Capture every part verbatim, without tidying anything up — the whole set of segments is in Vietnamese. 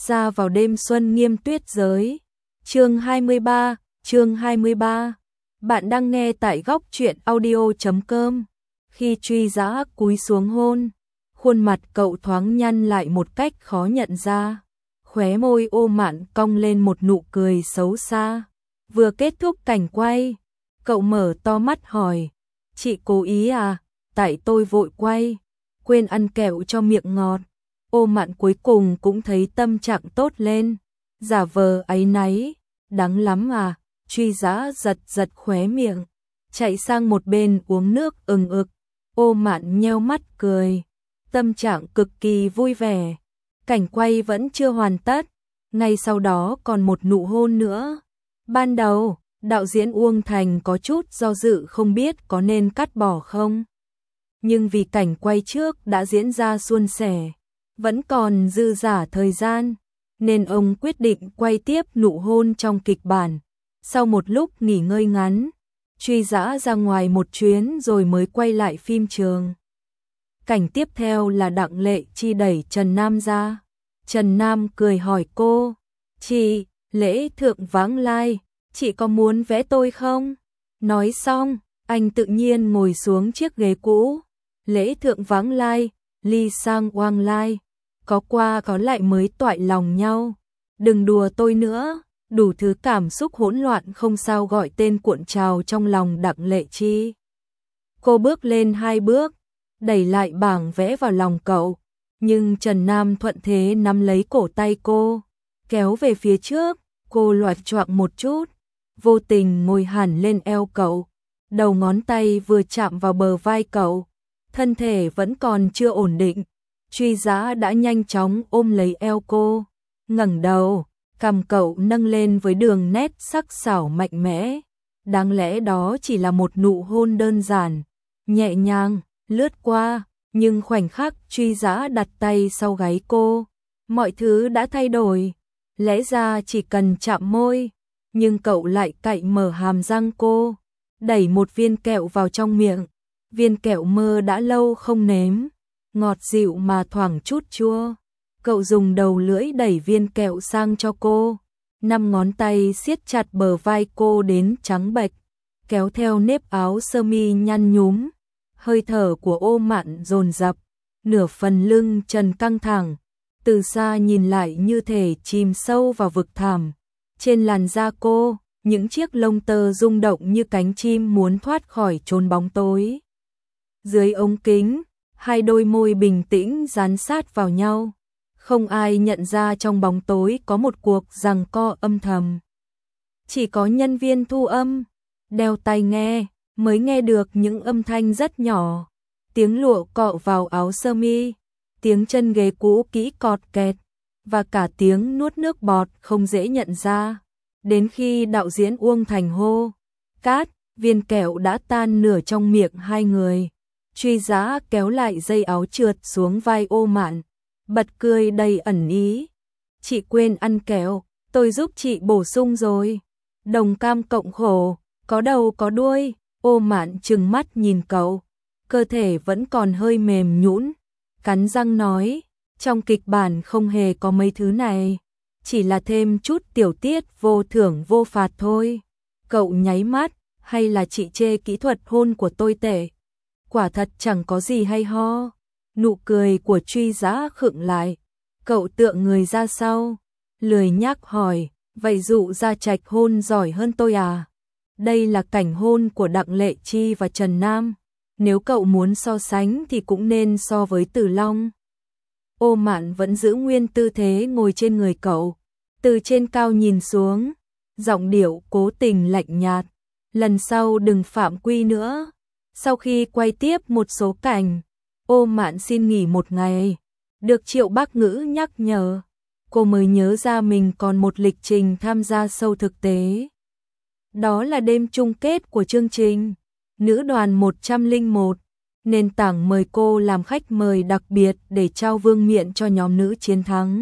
ra vào đêm xuân nghiêm tuyết giới. Chương hai mươi ba, chương hai mươi ba. Bạn đang nghe tại góc truyện audio chấm com. Khi Truy Dã cúi xuống hôn, khuôn mặt cậu thoáng nhăn lại một cách khó nhận ra. Khóe môi Ô Mạn cong lên một nụ cười xấu xa. Vừa kết thúc cảnh quay, cậu mở to mắt hỏi, chị cố ý à? Tại tôi vội quay, quên ăn kẹo cho miệng ngọt. Ô Mạn cuối cùng cũng thấy tâm trạng tốt lên, giả vờ áy náy, đắng lắm à? Truy Dã giật giật khóe miệng, chạy sang một bên uống nước ừng ực. Ô Mạn nheo mắt cười, tâm trạng cực kỳ vui vẻ. Cảnh quay vẫn chưa hoàn tất, ngay sau đó còn một nụ hôn nữa. Ban đầu, đạo diễn Uông Thành có chút do dự không biết có nên cắt bỏ không. Nhưng vì cảnh quay trước đã diễn ra suôn sẻ, vẫn còn dư dả thời gian, nên ông quyết định quay tiếp nụ hôn trong kịch bản. Sau một lúc nghỉ ngơi ngắn, Truy Dã ra ngoài một chuyến rồi mới quay lại phim trường. Cảnh tiếp theo là Đặng Lệ Chi đẩy Trần Nam ra. Trần Nam cười hỏi cô, chị, lễ thượng vãng lai, chị có muốn vẽ tôi không? Nói xong, anh tự nhiên ngồi xuống chiếc ghế cũ. Lễ thượng vãng lai, ly sang oang lai, có qua có lại mới toại lòng nhau. Đừng đùa tôi nữa. Đủ thứ cảm xúc hỗn loạn không sao gọi tên cuộn trào trong lòng Đặng Lệ Chi. Cô bước lên hai bước, đẩy lại bảng vẽ vào lòng cậu, nhưng Trần Nam thuận thế nắm lấy cổ tay cô, kéo về phía trước. Cô loạt choạng một chút, vô tình ngồi hẳn lên eo cậu, đầu ngón tay vừa chạm vào bờ vai cậu, thân thể vẫn còn chưa ổn định. Truy Dã đã nhanh chóng ôm lấy eo cô, ngẩng đầu, cằm cậu nâng lên với đường nét sắc sảo mạnh mẽ. Đáng lẽ đó chỉ là một nụ hôn đơn giản, nhẹ nhàng, lướt qua, nhưng khoảnh khắc Truy Dã đặt tay sau gáy cô, mọi thứ đã thay đổi. Lẽ ra chỉ cần chạm môi, nhưng cậu lại cạy mở hàm răng cô, đẩy một viên kẹo vào trong miệng. Viên kẹo mơ đã lâu không nếm, ngọt dịu mà thoảng chút chua. Cậu dùng đầu lưỡi đẩy viên kẹo sang cho cô, năm ngón tay siết chặt bờ vai cô đến trắng bệch, kéo theo nếp áo sơ mi nhăn nhúm. Hơi thở của Ô Mạn dồn dập, nửa phần lưng trần căng thẳng, từ xa nhìn lại như thể chìm sâu vào vực thẳm. Trên làn da cô, những chiếc lông tơ rung động như cánh chim muốn thoát khỏi chốn bóng tối. Dưới ống kính, hai đôi môi bình tĩnh dán sát vào nhau. Không ai nhận ra trong bóng tối có một cuộc giằng co âm thầm. Chỉ có nhân viên thu âm, đeo tai nghe, mới nghe được những âm thanh rất nhỏ. Tiếng lụa cọ vào áo sơ mi, tiếng chân ghế cũ kỹ cọt kẹt, và cả tiếng nuốt nước bọt không dễ nhận ra. Đến khi đạo diễn Uông Thành hô, cát, viên kẹo đã tan nửa trong miệng hai người. Truy Dã kéo lại dây áo trượt xuống vai Ô Mạn, bật cười đầy ẩn ý. Chị quên ăn kẹo, tôi giúp chị bổ sung rồi. Đồng cam cộng khổ, có đầu có đuôi. Ô Mạn trừng mắt nhìn cậu, cơ thể vẫn còn hơi mềm nhũn, cắn răng nói, trong kịch bản không hề có mấy thứ này, chỉ là thêm chút tiểu tiết vô thưởng vô phạt thôi. Cậu nháy mắt, hay là chị chê kỹ thuật hôn của tôi tệ? Quả thật chẳng có gì hay ho. Nụ cười của Truy Dã khựng lại, cậu tựa người ra sau, lười nhác hỏi, vậy dụ Gia Trạch hôn giỏi hơn tôi à? Đây là cảnh hôn của Đặng Lệ Chi và Trần Nam, nếu cậu muốn so sánh thì cũng nên so với Từ Long. Ô Mạn vẫn giữ nguyên tư thế ngồi trên người cậu, từ trên cao nhìn xuống, giọng điệu cố tình lạnh nhạt, lần sau đừng phạm quy nữa. Sau khi quay tiếp một số cảnh, Ô Mạn xin nghỉ một ngày, được Triệu Bác Ngữ nhắc nhở, cô mới nhớ ra mình còn một lịch trình tham gia show thực tế. Đó là đêm chung kết của chương trình Nữ đoàn một không một, nền tảng mời cô làm khách mời đặc biệt để trao vương miện cho nhóm nữ chiến thắng.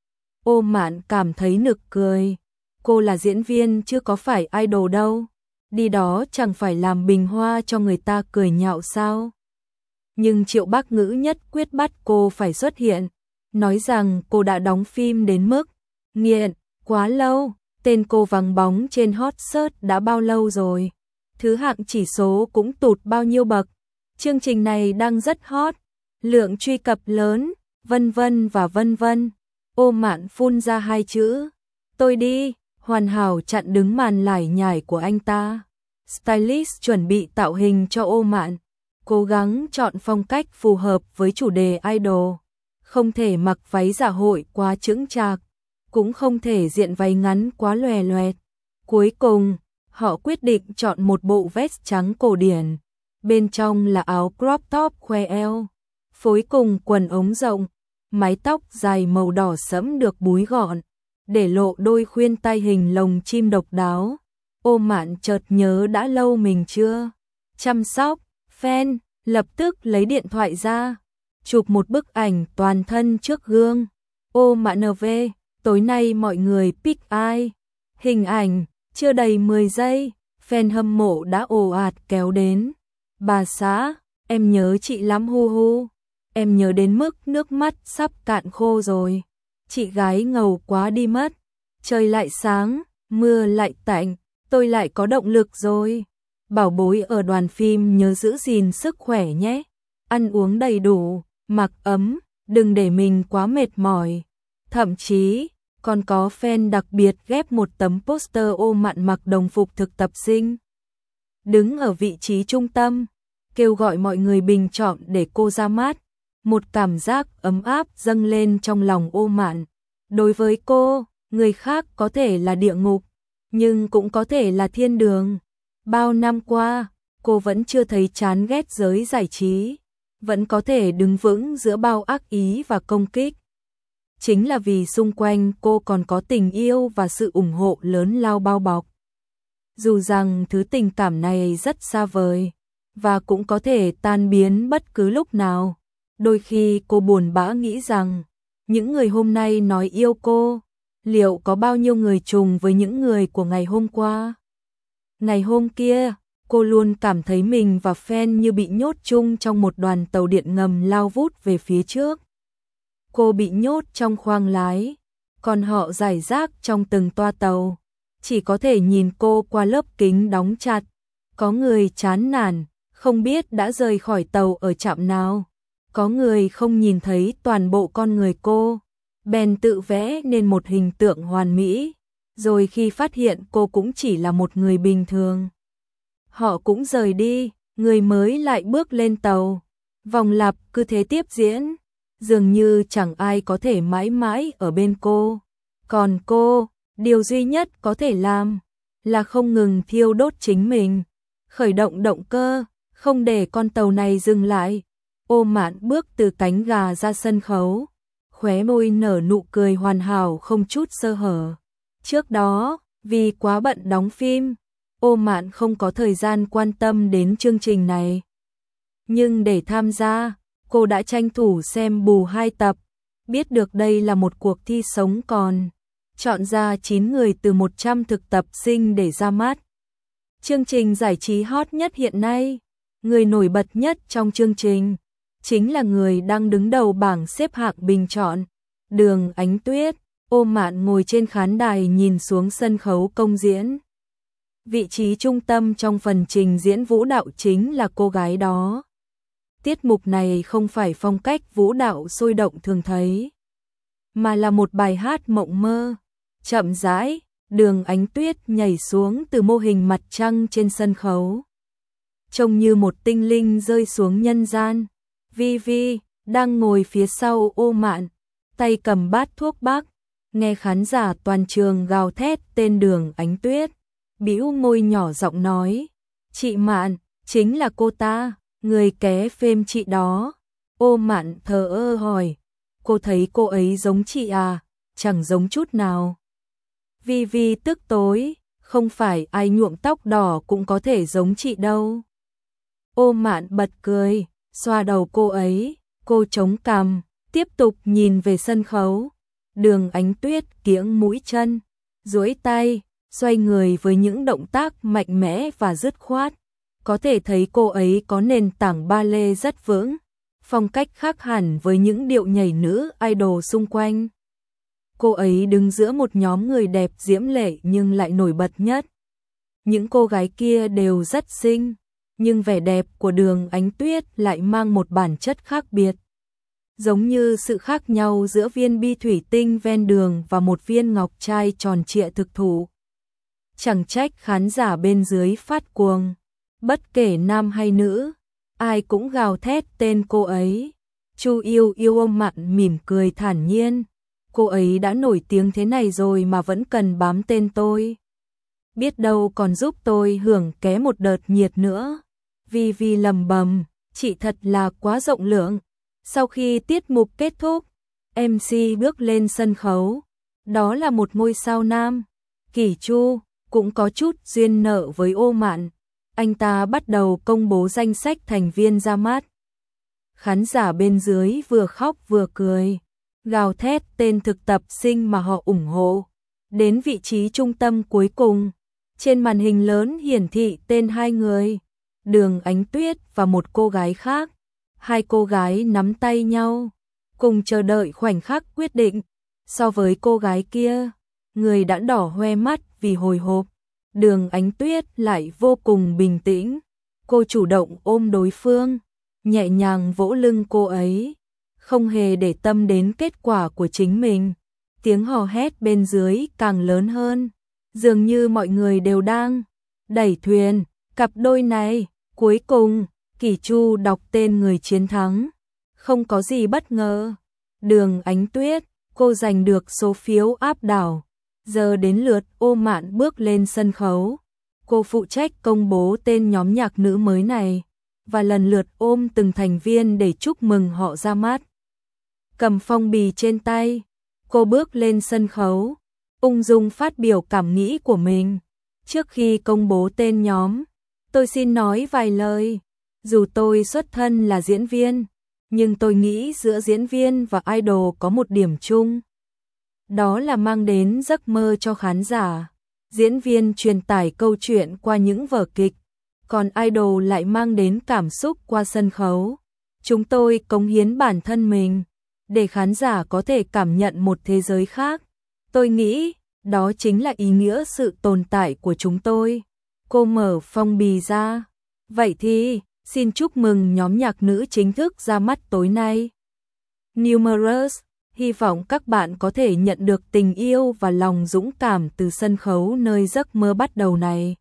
Ô Mạn cảm thấy nực cười, cô là diễn viên chứ có phải idol đâu, đi đó chẳng phải làm bình hoa cho người ta cười nhạo sao? Nhưng Triệu Bác Ngữ nhất quyết bắt cô phải xuất hiện. nói rằng cô đã đóng phim đến mức nghiện, quá lâu, tên cô vắng bóng trên hot search đã bao lâu rồi, thứ hạng chỉ số cũng tụt bao nhiêu bậc, chương trình này đang rất hot, lượng truy cập lớn, vân vân và vân vân. Ô Mạn phun ra hai chữ, tôi đi, hoàn hảo chặn đứng màn lải nhải của anh ta. Stylist chuẩn bị tạo hình cho Ô Mạn, cố gắng chọn phong cách phù hợp với chủ đề idol, không thể mặc váy dạ hội quá chững chạc, cũng không thể diện váy ngắn quá lòe loẹt. Cuối cùng, họ quyết định chọn một bộ vest trắng cổ điển, bên trong là áo crop top khoe eo, phối cùng quần ống rộng, mái tóc dài màu đỏ sẫm được búi gọn, để lộ đôi khuyên tai hình lồng chim độc đáo. Ô Mạn chợt nhớ đã lâu mình chưa chăm sóc, fan, lập tức lấy điện thoại ra, chụp một bức ảnh toàn thân trước gương. Ô Mạn en vê, tối nay mọi người pick ai? Hình ảnh, chưa đầy mười giây, fan hâm mộ đã ồ ạt kéo đến. Bà xã, em nhớ chị lắm hu hu, em nhớ đến mức nước mắt sắp cạn khô rồi. Chị gái ngầu quá đi mất, trời lại sáng, mưa lại tạnh, tôi lại có động lực rồi. Bảo bối ở đoàn phim nhớ giữ gìn sức khỏe nhé, ăn uống đầy đủ, mặc ấm, đừng để mình quá mệt mỏi. Thậm chí, còn có fan đặc biệt ghép một tấm poster Ô Mạn mặc đồng phục thực tập sinh, đứng ở vị trí trung tâm, kêu gọi mọi người bình chọn để cô ra mắt. Một cảm giác ấm áp dâng lên trong lòng Ô Mạn. Đối với cô, người khác có thể là địa ngục, nhưng cũng có thể là thiên đường. Bao năm qua, cô vẫn chưa thấy chán ghét giới giải trí, vẫn có thể đứng vững giữa bao ác ý và công kích. Chính là vì xung quanh cô còn có tình yêu và sự ủng hộ lớn lao bao bọc. Dù rằng thứ tình cảm này rất xa vời, và cũng có thể tan biến bất cứ lúc nào. Đôi khi cô buồn bã nghĩ rằng, những người hôm nay nói yêu cô, liệu có bao nhiêu người trùng với những người của ngày hôm qua? Ngày hôm kia, cô luôn cảm thấy mình và fan như bị nhốt chung trong một đoàn tàu điện ngầm lao vút về phía trước. Cô bị nhốt trong khoang lái, còn họ rải rác trong từng toa tàu, chỉ có thể nhìn cô qua lớp kính đóng chặt. Có người chán nản, không biết đã rời khỏi tàu ở trạm nào. Có người không nhìn thấy toàn bộ con người cô, bèn tự vẽ nên một hình tượng hoàn mỹ, rồi khi phát hiện cô cũng chỉ là một người bình thường, họ cũng rời đi, người mới lại bước lên tàu. Vòng lặp cứ thế tiếp diễn, dường như chẳng ai có thể mãi mãi ở bên cô. Còn cô, điều duy nhất có thể làm là không ngừng thiêu đốt chính mình, khởi động động cơ, không để con tàu này dừng lại. Ô Mạn bước từ cánh gà ra sân khấu, khóe môi nở nụ cười hoàn hảo không chút sơ hở. Trước đó, vì quá bận đóng phim, Ô Mạn không có thời gian quan tâm đến chương trình này. Nhưng để tham gia, cô đã tranh thủ xem bù hai tập, biết được đây là một cuộc thi sống còn, chọn ra chín người từ một trăm thực tập sinh để ra mắt. Chương trình giải trí hot nhất hiện nay, người nổi bật nhất trong chương trình chính là người đang đứng đầu bảng xếp hạng bình chọn, Đường Ánh Tuyết. Ô Mạn ngồi trên khán đài nhìn xuống sân khấu công diễn. Vị trí trung tâm trong phần trình diễn vũ đạo chính là cô gái đó. Tiết mục này không phải phong cách vũ đạo sôi động thường thấy, mà là một bài hát mộng mơ. Chậm rãi, Đường Ánh Tuyết nhảy xuống từ mô hình mặt trăng trên sân khấu, trông như một tinh linh rơi xuống nhân gian. Vi Vi đang ngồi phía sau Ô Mạn, tay cầm bát thuốc bắc, nghe khán giả toàn trường gào thét tên Đường Ánh Tuyết, bĩu môi nhỏ giọng nói: "Chị Mạn, chính là cô ta, người ké phêm chị đó." Ô Mạn thờ ơ hỏi: "Cô thấy cô ấy giống chị à?" "Chẳng giống chút nào." Vi Vi tức tối: "Không phải ai nhuộm tóc đỏ cũng có thể giống chị đâu." Ô Mạn bật cười, xoa đầu cô ấy, cô chống cằm, tiếp tục nhìn về sân khấu. Đường Ánh Tuyết kiễng mũi chân, duỗi tay, xoay người với những động tác mạnh mẽ và dứt khoát. Có thể thấy cô ấy có nền tảng ballet rất vững. phong cách khác hẳn với những điệu nhảy nữ idol xung quanh. Cô ấy đứng giữa một nhóm người đẹp diễm lệ nhưng lại nổi bật nhất. Những cô gái kia đều rất xinh, nhưng vẻ đẹp của Đường Ánh Tuyết lại mang một bản chất khác biệt. Giống như sự khác nhau giữa viên bi thủy tinh ven đường và một viên ngọc trai tròn trịa thực thụ. Chẳng trách khán giả bên dưới phát cuồng. Bất kể nam hay nữ, ai cũng gào thét tên cô ấy. Chu Yêu Yêu ôm mặn mỉm cười thản nhiên. Cô ấy đã nổi tiếng thế này rồi mà vẫn cần bám tên tôi. Biết đâu còn giúp tôi hưởng ké một đợt nhiệt nữa. Vi Vi lầm bầm, chị thật là quá rộng lượng. Sau khi tiết mục kết thúc, em xê bước lên sân khấu. Đó là một ngôi sao nam. Kỷ Chu cũng có chút duyên nợ với Ô Mạn. Anh ta bắt đầu công bố danh sách thành viên ra mắt. Khán giả bên dưới vừa khóc vừa cười, gào thét tên thực tập sinh mà họ ủng hộ. Đến vị trí trung tâm cuối cùng, trên màn hình lớn hiển thị tên hai người, Đường Ánh Tuyết và một cô gái khác. Hai cô gái nắm tay nhau, cùng chờ đợi khoảnh khắc quyết định. So với cô gái kia, người đã đỏ hoe mắt vì hồi hộp, Đường Ánh Tuyết lại vô cùng bình tĩnh. Cô chủ động ôm đối phương, nhẹ nhàng vỗ lưng cô ấy, không hề để tâm đến kết quả của chính mình. Tiếng hò hét bên dưới càng lớn hơn, dường như mọi người đều đang đẩy thuyền. Cặp đôi này, cuối cùng, Kỷ Chu đọc tên người chiến thắng. Không có gì bất ngờ. Đường Ánh Tuyết, cô giành được số phiếu áp đảo. Giờ đến lượt Ô Mạn bước lên sân khấu. Cô phụ trách công bố tên nhóm nhạc nữ mới này, và lần lượt ôm từng thành viên để chúc mừng họ ra mắt. Cầm phong bì trên tay, cô bước lên sân khấu, ung dung phát biểu cảm nghĩ của mình. Trước khi công bố tên nhóm, tôi xin nói vài lời. Dù tôi xuất thân là diễn viên, nhưng tôi nghĩ giữa diễn viên và idol có một điểm chung. Đó là mang đến giấc mơ cho khán giả. Diễn viên truyền tải câu chuyện qua những vở kịch, còn idol lại mang đến cảm xúc qua sân khấu. Chúng tôi cống hiến bản thân mình, để khán giả có thể cảm nhận một thế giới khác. Tôi nghĩ, đó chính là ý nghĩa sự tồn tại của chúng tôi. Cô mở phong bì ra. Vậy thì, xin chúc mừng nhóm nhạc nữ chính thức ra mắt tối nay. Numerous, hy vọng các bạn có thể nhận được tình yêu và lòng dũng cảm từ sân khấu nơi giấc mơ bắt đầu này.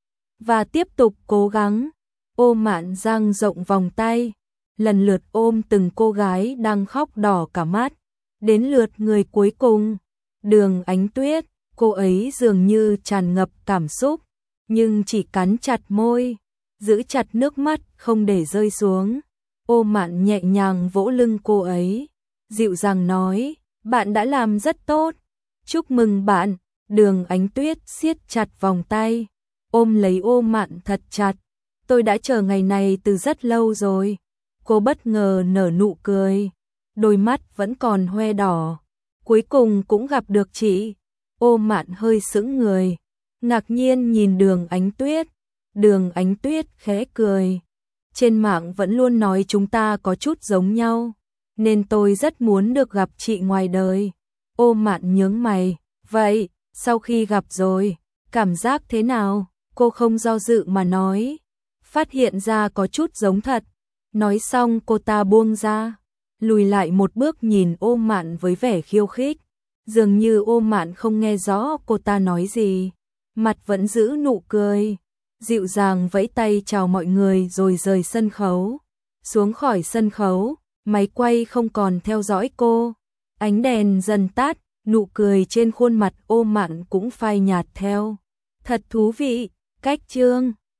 Và tiếp tục cố gắng. Ô Mạn dang rộng vòng tay, lần lượt ôm từng cô gái đang khóc đỏ cả mắt. Đến lượt người cuối cùng, Đường Ánh Tuyết, cô ấy dường như tràn ngập cảm xúc, nhưng chỉ cắn chặt môi, giữ chặt nước mắt không để rơi xuống. Ô Mạn nhẹ nhàng vỗ lưng cô ấy, dịu dàng nói, bạn đã làm rất tốt, chúc mừng bạn. Đường Ánh Tuyết siết chặt vòng tay, ôm lấy Ô Mạn thật chặt. Tôi đã chờ ngày này từ rất lâu rồi. Cô bất ngờ nở nụ cười, đôi mắt vẫn còn hoe đỏ. Cuối cùng cũng gặp được chị. Ô Mạn hơi sững người, ngạc nhiên nhìn Đường Ánh Tuyết. Đường Ánh Tuyết khẽ cười. Trên mạng vẫn luôn nói chúng ta có chút giống nhau, nên tôi rất muốn được gặp chị ngoài đời. Ô Mạn nhướng mày, vậy, sau khi gặp rồi, cảm giác thế nào? Cô không do dự mà nói, phát hiện ra có chút giống thật. Nói xong cô ta buông ra, lùi lại một bước nhìn Ô Mạn với vẻ khiêu khích. Dường như Ô Mạn không nghe rõ cô ta nói gì, mặt vẫn giữ nụ cười, dịu dàng vẫy tay chào mọi người rồi rời sân khấu. Xuống khỏi sân khấu, máy quay không còn theo dõi cô. Ánh đèn dần tắt, nụ cười trên khuôn mặt Ô Mạn cũng phai nhạt theo. Thật thú vị, cách chương.